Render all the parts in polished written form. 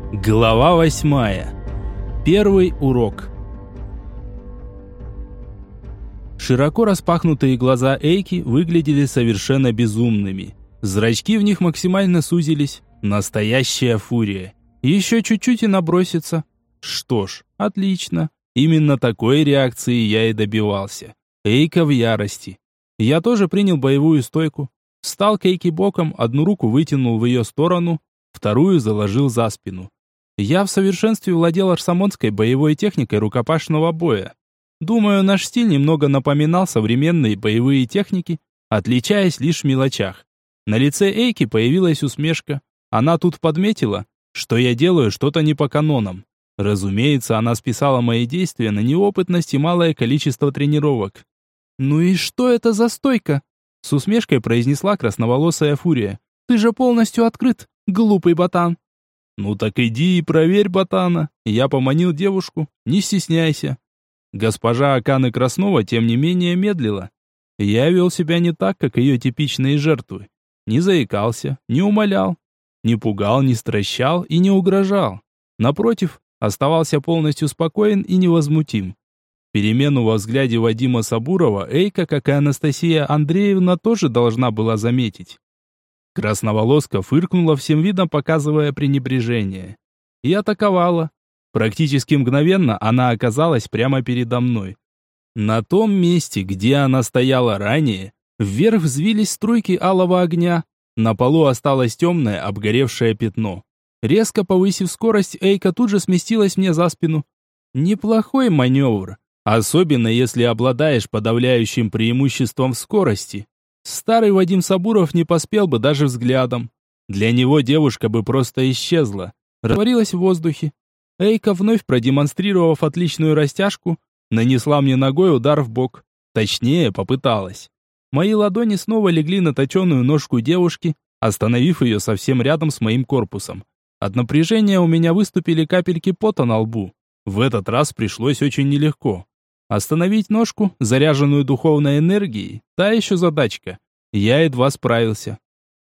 Глава 8. Первый урок. Широко распахнутые глаза Эйки выглядели совершенно безумными. Зрачки в них максимально сузились. Настоящая фурия. Еще чуть-чуть и набросится. Что ж, отлично. Именно такой реакции я и добивался. Эйка в ярости. Я тоже принял боевую стойку. Встал к Эйке боком, одну руку вытянул в ее сторону, вторую заложил за спину. Я в совершенстве владел арсамонской боевой техникой рукопашного боя. Думаю, наш стиль немного напоминал современные боевые техники, отличаясь лишь в мелочах. На лице Эйки появилась усмешка. Она тут подметила, что я делаю что-то не по канонам. Разумеется, она списала мои действия на неопытность и малое количество тренировок. «Ну и что это за стойка?» С усмешкой произнесла красноволосая фурия. «Ты же полностью открыт, глупый ботан». «Ну так иди и проверь ботана». Я поманил девушку. «Не стесняйся». Госпожа Аканы Краснова, тем не менее, медлила. Я вел себя не так, как ее типичные жертвы. Не заикался, не умолял, не пугал, не стращал и не угрожал. Напротив, оставался полностью спокоен и невозмутим. Перемену во взгляде Вадима Сабурова Эйка, как и Анастасия Андреевна, тоже должна была заметить. Красноволоска фыркнула всем видом, показывая пренебрежение. И атаковала. Практически мгновенно она оказалась прямо передо мной. На том месте, где она стояла ранее, вверх взвились струйки алого огня. На полу осталось темное, обгоревшее пятно. Резко повысив скорость, Эйка тут же сместилась мне за спину. Неплохой маневр, особенно если обладаешь подавляющим преимуществом в скорости. Старый Вадим Сабуров не поспел бы даже взглядом. Для него девушка бы просто исчезла, растворилась в воздухе. Эйка, вновь продемонстрировав отличную растяжку, нанесла мне ногой удар в бок. Точнее, попыталась. Мои ладони снова легли на точеную ножку девушки, остановив ее совсем рядом с моим корпусом. От напряжения у меня выступили капельки пота на лбу. В этот раз пришлось очень нелегко. Остановить ножку, заряженную духовной энергией, та еще задачка. Я едва справился.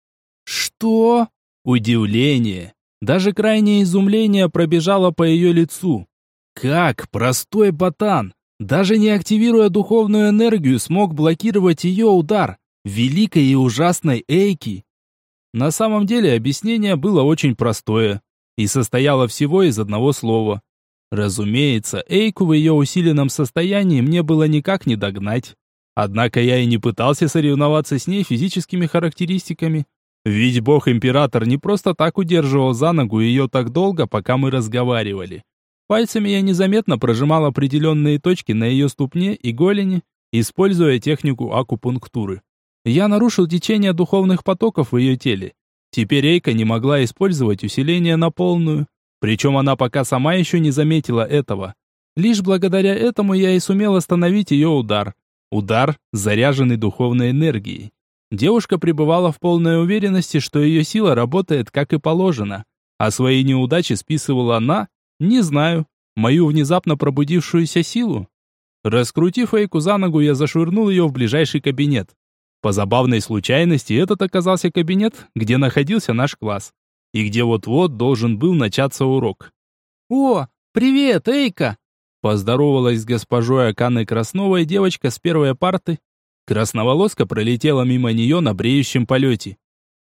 «Что?» Удивление, даже крайнее изумление пробежало по ее лицу. Как простой ботан, даже не активируя духовную энергию, смог блокировать ее удар, великой и ужасной Эйки? На самом деле объяснение было очень простое и состояло всего из одного слова. Разумеется, Эйку в ее усиленном состоянии мне было никак не догнать. Однако я и не пытался соревноваться с ней физическими характеристиками. Ведь бог-император не просто так удерживал за ногу ее так долго, пока мы разговаривали. Пальцами я незаметно прожимал определенные точки на ее ступне и голени, используя технику акупунктуры. Я нарушил течение духовных потоков в ее теле. Теперь Эйка не могла использовать усиление на полную. Причем она пока сама еще не заметила этого. Лишь благодаря этому я и сумел остановить ее удар. Удар, заряженный духовной энергией. Девушка пребывала в полной уверенности, что ее сила работает как и положено. А свои неудачи списывала на, не знаю, мою внезапно пробудившуюся силу. Раскрутив Эйку за ногу, я зашвырнул ее в ближайший кабинет. По забавной случайности, этот оказался кабинет, где находился наш класс. И где вот-вот должен был начаться урок. «О, привет, Эйка!» Поздоровалась с госпожой Аканой Красновой девочка с первой парты. Красноволоска пролетела мимо нее на бреющем полете.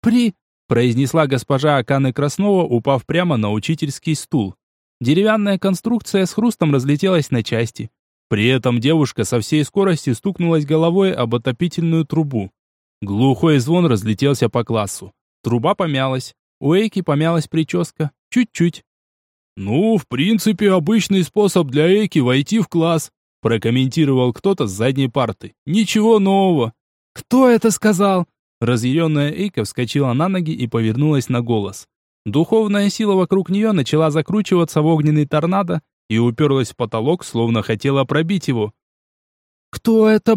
Произнесла госпожа Аканы Краснова, упав прямо на учительский стул. Деревянная конструкция с хрустом разлетелась на части. При этом девушка со всей скоростью стукнулась головой об отопительную трубу. Глухой звон разлетелся по классу. Труба помялась. У Эйки помялась прическа. Чуть-чуть. «Ну, в принципе, обычный способ для Эйки войти в класс», прокомментировал кто-то с задней парты. «Ничего нового». «Кто это сказал?» Разъяренная Эйка вскочила на ноги и повернулась на голос. Духовная сила вокруг нее начала закручиваться в огненный торнадо и уперлась в потолок, словно хотела пробить его. «Кто это,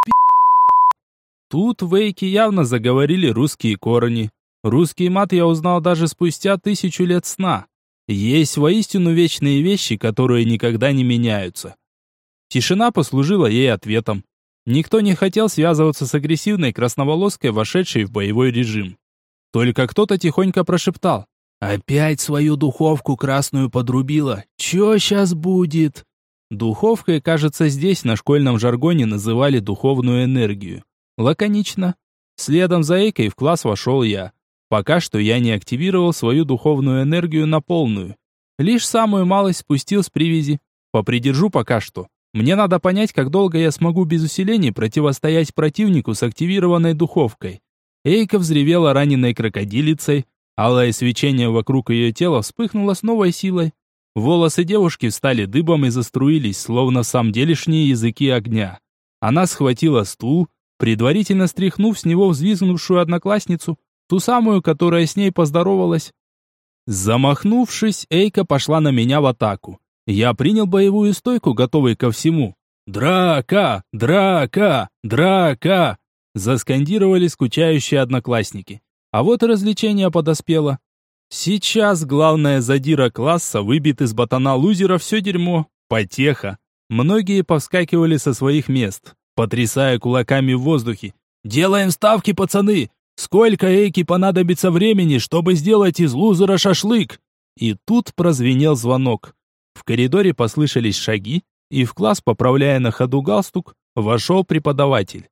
Тут в Эйке явно заговорили русские корни. Русский мат я узнал даже спустя 1000 лет сна. Есть воистину вечные вещи, которые никогда не меняются. Тишина послужила ей ответом. Никто не хотел связываться с агрессивной красноволоской, вошедшей в боевой режим. Только кто-то тихонько прошептал: «Опять свою духовку красную подрубила. Чё сейчас будет?» Духовкой, кажется, здесь на школьном жаргоне называли духовную энергию. Лаконично. Следом за Эйкой в класс вошел я. Пока что я не активировал свою духовную энергию на полную. Лишь самую малость спустил с привязи. Попридержу пока что. Мне надо понять, как долго я смогу без усилений противостоять противнику с активированной духовкой. Эйка взревела раненой крокодилицей. Алое свечение вокруг ее тела вспыхнуло с новой силой. Волосы девушки встали дыбом и заструились, словно самделишние языки огня. Она схватила стул, предварительно стряхнув с него взвизгнувшую одноклассницу, ту самую, которая с ней поздоровалась. Замахнувшись, Эйка пошла на меня в атаку. Я принял боевую стойку, готовый ко всему. «Драка! Драка! Драка!» заскандировали скучающие одноклассники. А вот и развлечение подоспело. Сейчас главная задира класса выбит из ботана лузера все дерьмо. Потеха. Многие повскакивали со своих мест, потрясая кулаками в воздухе. «Делаем ставки, пацаны! Сколько Эйки понадобится времени, чтобы сделать из лузера шашлык?» И тут прозвенел звонок. В коридоре послышались шаги, и в класс, поправляя на ходу галстук, вошел преподаватель.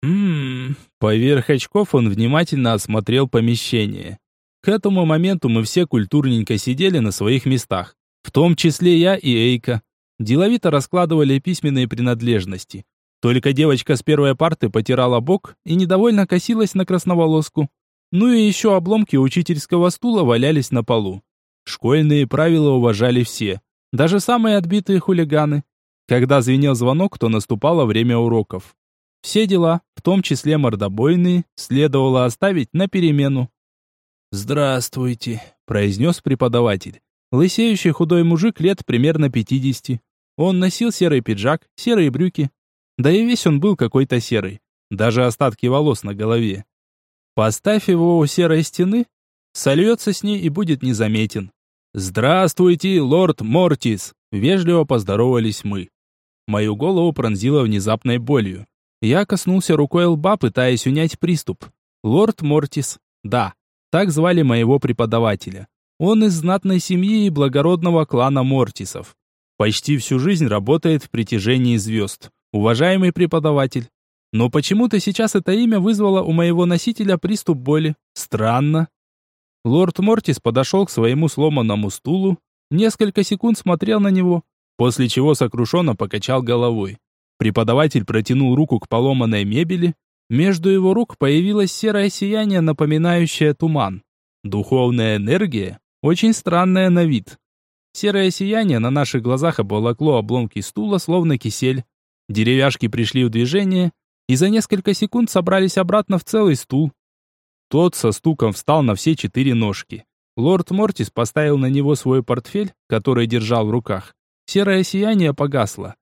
Поверх очков он внимательно осмотрел помещение. К этому моменту мы все культурненько сидели на своих местах, в том числе я и Эйка. Деловито раскладывали письменные принадлежности. Только девочка с первой парты потирала бок и недовольно косилась на красноволоску. Ну и еще обломки учительского стула валялись на полу. Школьные правила уважали все, даже самые отбитые хулиганы. Когда звенел звонок, то наступало время уроков. Все дела, в том числе мордобойные, следовало оставить на перемену. «Здравствуйте», – произнес преподаватель. Лысеющий худой мужик лет примерно 50. Он носил серый пиджак, серые брюки. Да и весь он был какой-то серый. Даже остатки волос на голове. Поставь его у серой стены, сольется с ней и будет незаметен. «Здравствуйте, лорд Мортис», – вежливо поздоровались мы. Мою голову пронзило внезапной болью. Я коснулся рукой лба, пытаясь унять приступ. Лорд Мортис. Да, так звали моего преподавателя. Он из знатной семьи и благородного клана Мортисов. Почти всю жизнь работает в притяжении звезд. Уважаемый преподаватель. Но почему-то сейчас это имя вызвало у моего носителя приступ боли. Странно. Лорд Мортис подошел к своему сломанному стулу, несколько секунд смотрел на него, после чего сокрушенно покачал головой. Преподаватель протянул руку к поломанной мебели. Между его рук появилось серое сияние, напоминающее туман. Духовная энергия, очень странная на вид. Серое сияние на наших глазах обволокло обломки стула, словно кисель. Деревяшки пришли в движение и за несколько секунд собрались обратно в целый стул. Тот со стуком встал на все 4 ножки. Лорд Мортис поставил на него свой портфель, который держал в руках. Серое сияние погасло.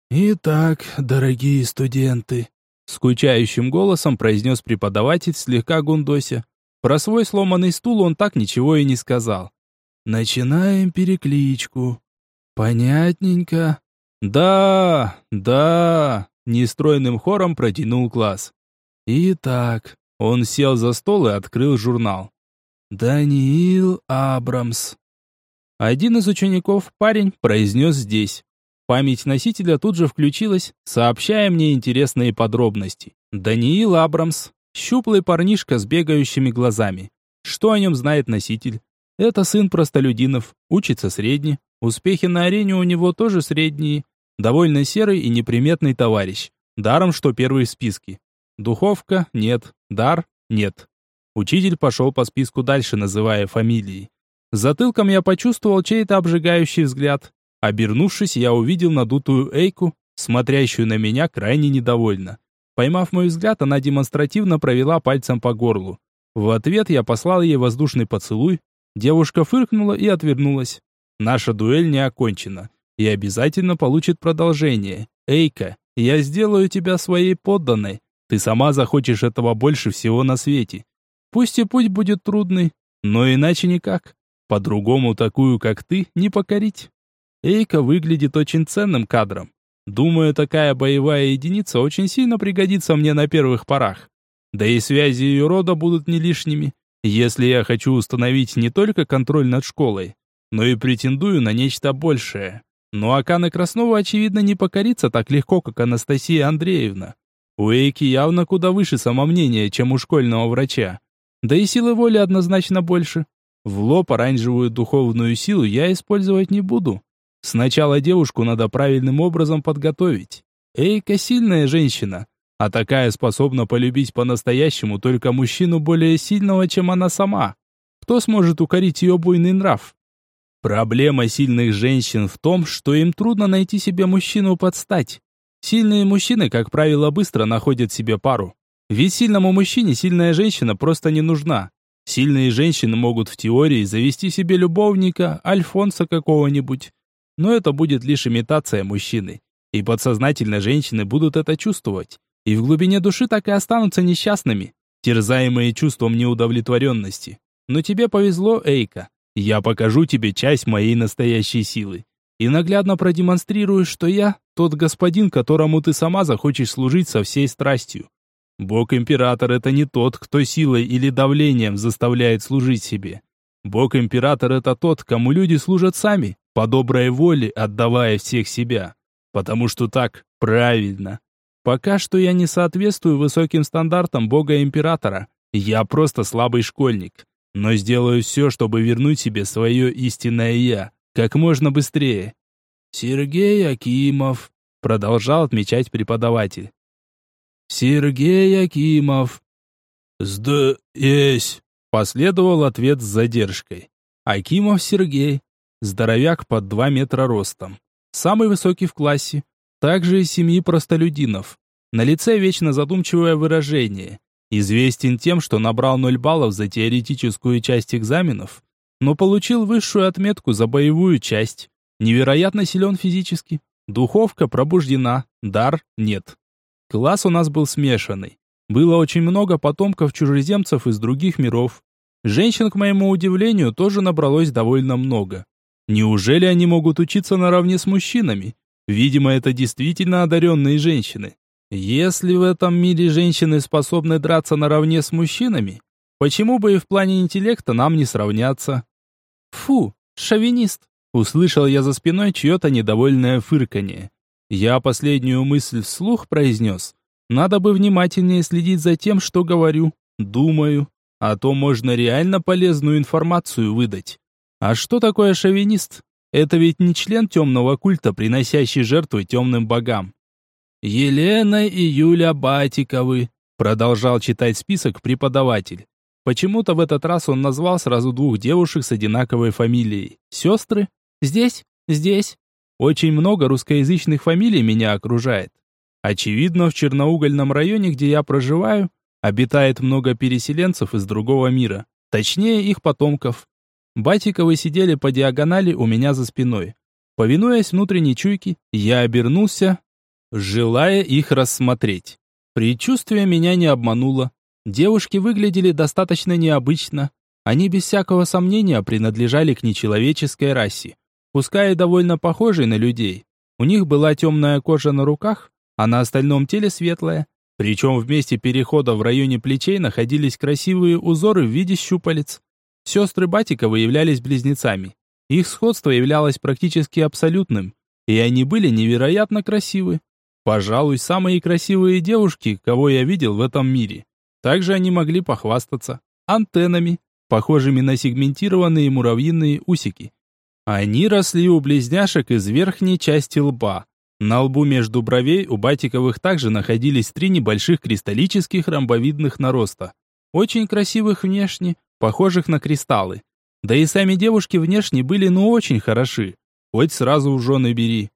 «Итак, дорогие студенты», — скучающим голосом произнес преподаватель, слегка гундося. Про свой сломанный стул он так ничего и не сказал. «Начинаем перекличку. Понятненько?» «Да, да», — нестройным хором протянул класс. «Итак», — он сел за стол и открыл журнал. «Даниил Абрамс». Один из учеников, парень, произнес здесь. Память носителя тут же включилась, сообщая мне интересные подробности. Даниил Абрамс. Щуплый парнишка с бегающими глазами. Что о нем знает носитель? Это сын простолюдинов, учится средне. Успехи на арене у него тоже средние. Довольно серый и неприметный товарищ. Даром, что первый в списке. Духовка – нет. Дар – нет. Учитель пошел по списку дальше, называя фамилии. Затылком я почувствовал чей-то обжигающий взгляд. Обернувшись, я увидел надутую Эйку, смотрящую на меня крайне недовольно. Поймав мой взгляд, она демонстративно провела пальцем по горлу. В ответ я послал ей воздушный поцелуй. Девушка фыркнула и отвернулась. Наша дуэль не окончена и обязательно получит продолжение. Эйка, я сделаю тебя своей подданной. Ты сама захочешь этого больше всего на свете. Пусть и путь будет трудный, но иначе никак. По-другому такую, как ты, не покорить. Эйка выглядит очень ценным кадром. Думаю, такая боевая единица очень сильно пригодится мне на первых порах. Да и связи ее рода будут не лишними. Если я хочу установить не только контроль над школой, но и претендую на нечто большее. Но Акана Краснова, очевидно, не покорится так легко, как Анастасия Андреевна. У Эйки явно куда выше самомнения, чем у школьного врача. Да и силы воли однозначно больше. В лоб оранжевую духовную силу я использовать не буду. Сначала девушку надо правильным образом подготовить. Эйка сильная женщина, а такая способна полюбить по-настоящему только мужчину более сильного, чем она сама. Кто сможет укорить ее буйный нрав? Проблема сильных женщин в том, что им трудно найти себе мужчину под стать. Сильные мужчины, как правило, быстро находят себе пару. Ведь сильному мужчине сильная женщина просто не нужна. Сильные женщины могут в теории завести себе любовника, альфонса какого-нибудь. Но это будет лишь имитация мужчины. И подсознательно женщины будут это чувствовать. И в глубине души так и останутся несчастными, терзаемые чувством неудовлетворенности. Но тебе повезло, Эйка. Я покажу тебе часть моей настоящей силы. И наглядно продемонстрирую, что я тот господин, которому ты сама захочешь служить со всей страстью. Бог-император — это не тот, кто силой или давлением заставляет служить себе. Бог-император — это тот, кому люди служат сами, по доброй воле отдавая всех себя. Потому что так правильно. Пока что я не соответствую высоким стандартам Бога-императора. Я просто слабый школьник. Но сделаю все, чтобы вернуть себе свое истинное «я» как можно быстрее. Сергей Акимов, продолжал отмечать преподаватель. Сергей Акимов. Есть. Последовал ответ с задержкой. Акимов Сергей. Здоровяк под 2 метра ростом. Самый высокий в классе. Также из семьи простолюдинов. На лице вечно задумчивое выражение. Известен тем, что набрал 0 баллов за теоретическую часть экзаменов, но получил высшую отметку за боевую часть. Невероятно силен физически. Духовка пробуждена, дар нет. Класс у нас был смешанный. Было очень много потомков чужеземцев из других миров. Женщин, к моему удивлению, тоже набралось довольно много. Неужели они могут учиться наравне с мужчинами? Видимо, это действительно одаренные женщины. Если в этом мире женщины способны драться наравне с мужчинами, почему бы и в плане интеллекта нам не сравняться? Фу, шовинист! Услышал я за спиной чье-то недовольное фырканье. Я последнюю мысль вслух произнес. Надо бы внимательнее следить за тем, что говорю, думаю, а то можно реально полезную информацию выдать. А что такое шовинист? Это ведь не член темного культа, приносящий жертвы темным богам. Елена и Юля Батиковы, продолжал читать список преподаватель. Почему-то в этот раз он назвал сразу 2 девушек с одинаковой фамилией. Сестры? Здесь? Здесь. Очень много русскоязычных фамилий меня окружает. Очевидно, в Черноугольном районе, где я проживаю, обитает много переселенцев из другого мира. Точнее, их потомков. Батиковы сидели по диагонали у меня за спиной. Повинуясь внутренней чуйке, я обернулся, желая их рассмотреть. Предчувствие меня не обмануло. Девушки выглядели достаточно необычно. Они без всякого сомнения принадлежали к нечеловеческой расе, пускай и довольно похожей на людей. У них была темная кожа на руках, а на остальном теле светлая. Причем в месте перехода в районе плечей находились красивые узоры в виде щупалец. Сестры Батиковы являлись близнецами. Их сходство являлось практически абсолютным, и они были невероятно красивы. Пожалуй, самые красивые девушки, кого я видел в этом мире. Также они могли похвастаться антеннами, похожими на сегментированные муравьиные усики. Они росли у близняшек из верхней части лба. На лбу между бровей у Батиковых также находились 3 небольших кристаллических ромбовидных нароста. Очень красивых внешне, похожих на кристаллы. Да и сами девушки внешне были очень хороши. Хоть сразу в жены бери.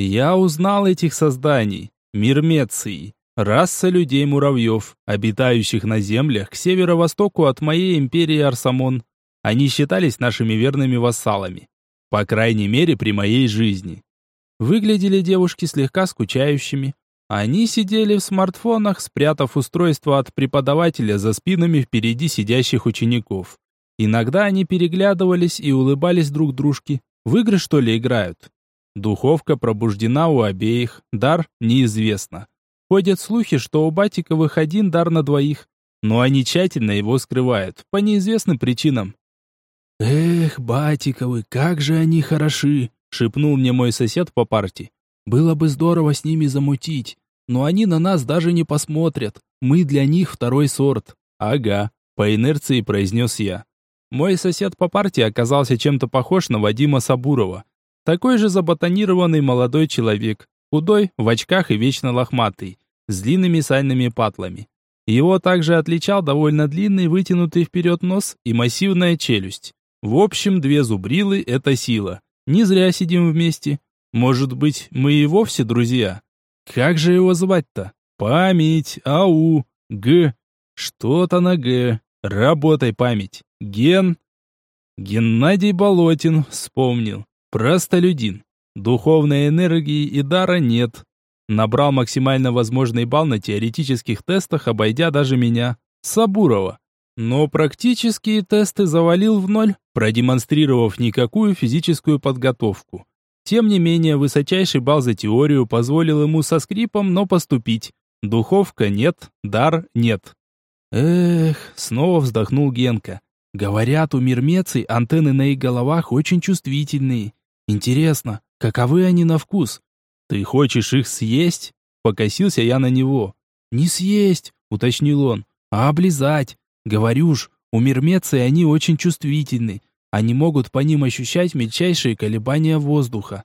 Я узнал этих созданий. Мирмеции. Раса людей-муравьев, обитающих на землях к северо-востоку от моей империи Арсамон. Они считались нашими верными вассалами. По крайней мере, при моей жизни. Выглядели девушки слегка скучающими. Они сидели в смартфонах, спрятав устройство от преподавателя за спинами впереди сидящих учеников. Иногда они переглядывались и улыбались друг дружке. В игры, что ли, играют? Духовка пробуждена у обеих, дар неизвестно. Ходят слухи, что у Батиковых 1 дар на 2, но они тщательно его скрывают, по неизвестным причинам. «Эх, Батиковы, как же они хороши!» — шепнул мне мой сосед по парте. «Было бы здорово с ними замутить, но они на нас даже не посмотрят. Мы для них второй сорт». «Ага», — по инерции произнес я. Мой сосед по парте оказался чем-то похож на Вадима Сабурова. Такой же заботанированный молодой человек, худой, в очках и вечно лохматый, с длинными сальными патлами. Его также отличал довольно длинный вытянутый вперед нос и массивная челюсть. В общем, 2 зубрилы – это сила. Не зря сидим вместе. Может быть, мы и вовсе друзья? Как же его звать-то? Память, ау, Г. Что-то на Г. Работай, память. Геннадий Болотин, вспомнил. Простолюдин. Духовной энергии и дара нет. Набрал максимально возможный балл на теоретических тестах, обойдя даже меня, Сабурова. Но практические тесты завалил в 0, продемонстрировав никакую физическую подготовку. Тем не менее, высочайший балл за теорию позволил ему со скрипом, но поступить. Духовка нет, дар нет. Эх, снова вздохнул Генка. Говорят, у мирмеций антенны на их головах очень чувствительные. Интересно, каковы они на вкус? Ты хочешь их съесть? Покосился я на него. Не съесть, уточнил он, а облизать. Говорю ж, у мирмеций они очень чувствительны. Они могут по ним ощущать мельчайшие колебания воздуха.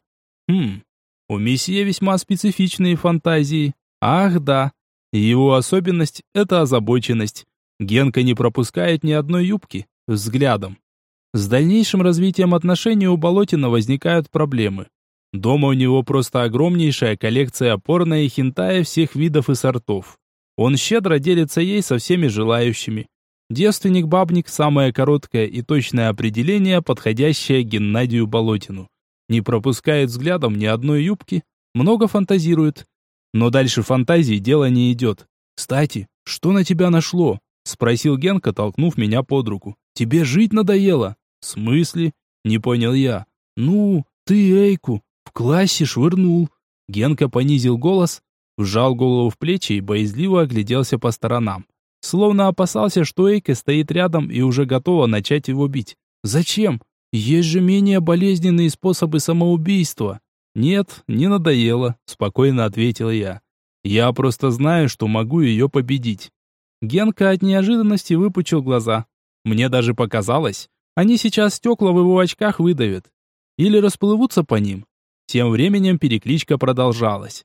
У месье весьма специфичные фантазии. Ах да. Его особенность – это озабоченность. Генка не пропускает ни одной юбки. Взглядом. С дальнейшим развитием отношений у Болотина возникают проблемы. Дома у него просто огромнейшая коллекция порно и хентая всех видов и сортов. Он щедро делится ей со всеми желающими. Девственник-бабник – самое короткое и точное определение, подходящее Геннадию Болотину. Не пропускает взглядом ни одной юбки, много фантазирует. Но дальше фантазии дело не идет. «Кстати, что на тебя нашло?» – спросил Генка, толкнув меня под руку. «Тебе жить надоело?» «В смысле?» – не понял я. «Ну, ты Эйку в классе швырнул». Генка понизил голос, вжал голову в плечи и боязливо огляделся по сторонам. Словно опасался, что Эйка стоит рядом и уже готова начать его бить. «Зачем? Есть же менее болезненные способы самоубийства». «Нет, не надоело», – спокойно ответил я. «Я просто знаю, что могу ее победить». Генка от неожиданности выпучил глаза. Мне даже показалось, они сейчас стекла в его очках выдавят. Или расплывутся по ним. Тем временем перекличка продолжалась.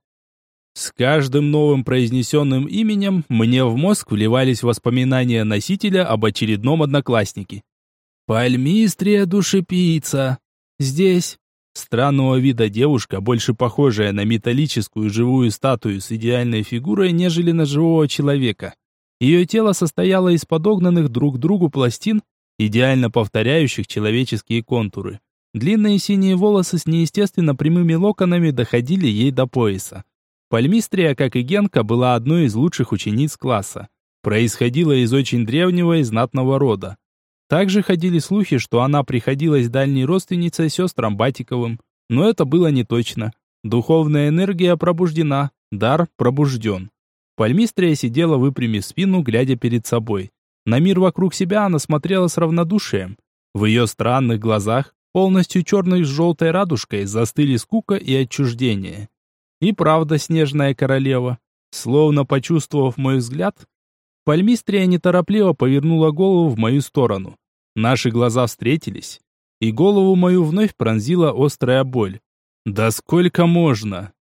С каждым новым произнесенным именем мне в мозг вливались воспоминания носителя об очередном однокласснике. «Пальмистрия душепица. Здесь». Странного вида девушка, больше похожая на металлическую живую статую с идеальной фигурой, нежели на живого человека. Ее тело состояло из подогнанных друг к другу пластин, идеально повторяющих человеческие контуры. Длинные синие волосы с неестественно прямыми локонами доходили ей до пояса. Пальмистрия, как и Генка, была одной из лучших учениц класса. Происходила из очень древнего и знатного рода. Также ходили слухи, что она приходилась дальней родственницей сестрам Батиковым. Но это было не точно. Духовная энергия пробуждена, дар пробужден. Пальмистрия сидела, выпрямив спину, глядя перед собой. На мир вокруг себя она смотрела с равнодушием. В ее странных глазах, полностью черных с желтой радужкой, застыли скука и отчуждение. И правда, снежная королева. Словно почувствовав мой взгляд, Пальмистрия неторопливо повернула голову в мою сторону. Наши глаза встретились, и голову мою вновь пронзила острая боль. «Да сколько можно?»